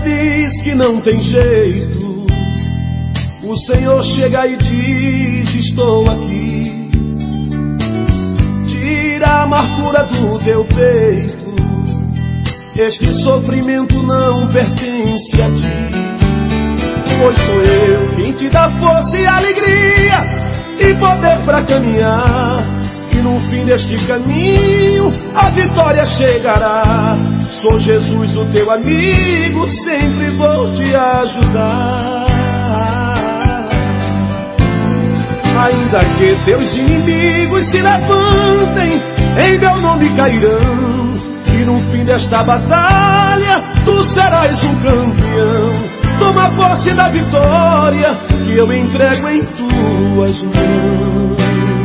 diz que não tem jeito, o Senhor chega e diz: estou aqui. Tira a amargura do teu peito, este sofrimento não pertence a ti. Pois sou eu quem te dá força e alegria e poder pra caminhar, e no fim deste caminho a vitória chegará. Sou Jesus, o teu amigo, sempre vou te ajudar. Ainda que teus inimigos se levantem, em meu nome cairão, e no fim desta batalha tu serás um campeão. Toma posse da vitória que eu entrego em tuas mãos.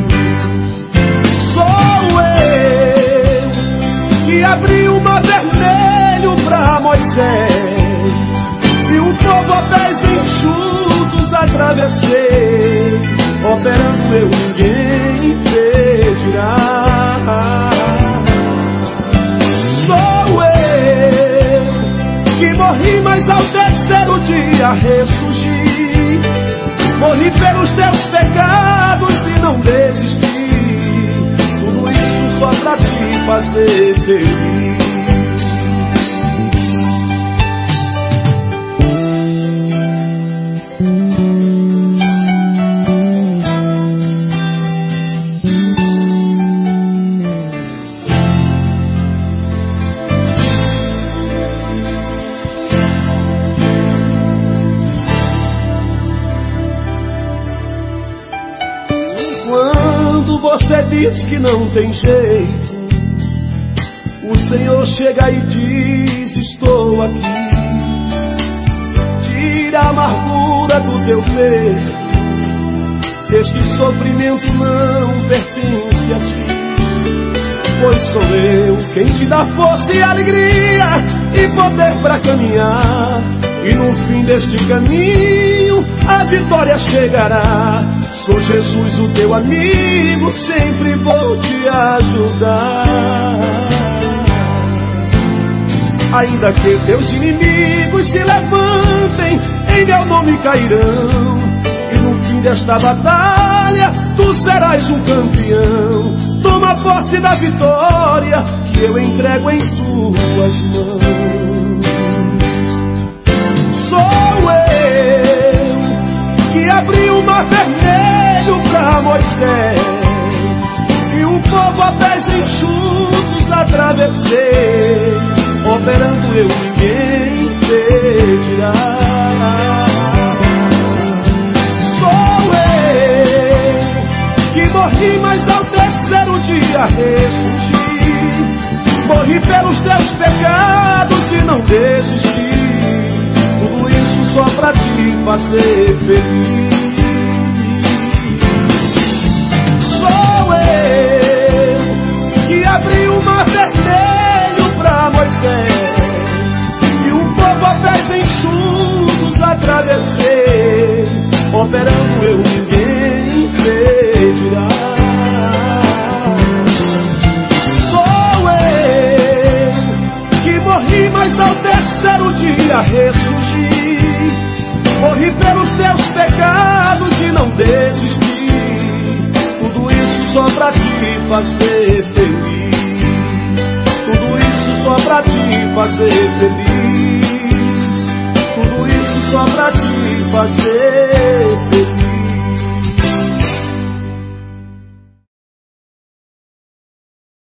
Sou eu que abri o mar vermelho pra Moisés, e o povo a pés enxutos atravessei. Operando eu, ninguém impedirá. Sou eu que morri, mas ao terceiro dia ressurgi. Morri pelos teus pecados e não desisti. Tudo isso só pra te fazer feliz. Quando você diz que não tem jeito, o Senhor chega e diz: estou aqui. Tira a amargura do teu peito, este sofrimento não pertence a ti. Pois sou eu quem te dá força e alegria e poder pra caminhar, e no fim deste caminho a vitória chegará. Sou Jesus, o teu amigo, sempre vou te ajudar. Ainda que teus inimigos se levantem, em meu nome cairão, e no fim desta batalha tu serás um campeão. Toma posse da vitória que eu entrego em tuas mãos. Sou eu que abri o mar vermelho pra Moisés, e o povo a pés enxutos atravessei. Operando eu, ninguém impedirá. Sou eu que morri, mas ao terceiro dia ressurgi. Morri pelos teus pecados e não desisti. Tudo isso só pra te fazer feliz. Sou eu que abri o mar vermelho pra Moisés, e o povo a pés enxutos atravessei. Operando eu, ninguém impedirá. Sou eu que morri, mas ao terceiro dia ressurgi. Morri pelos teus pecados e não desisti. Tudo isso só pra te fazer feliz. Tudo isso só pra te fazer feliz. Tudo isso só pra te fazer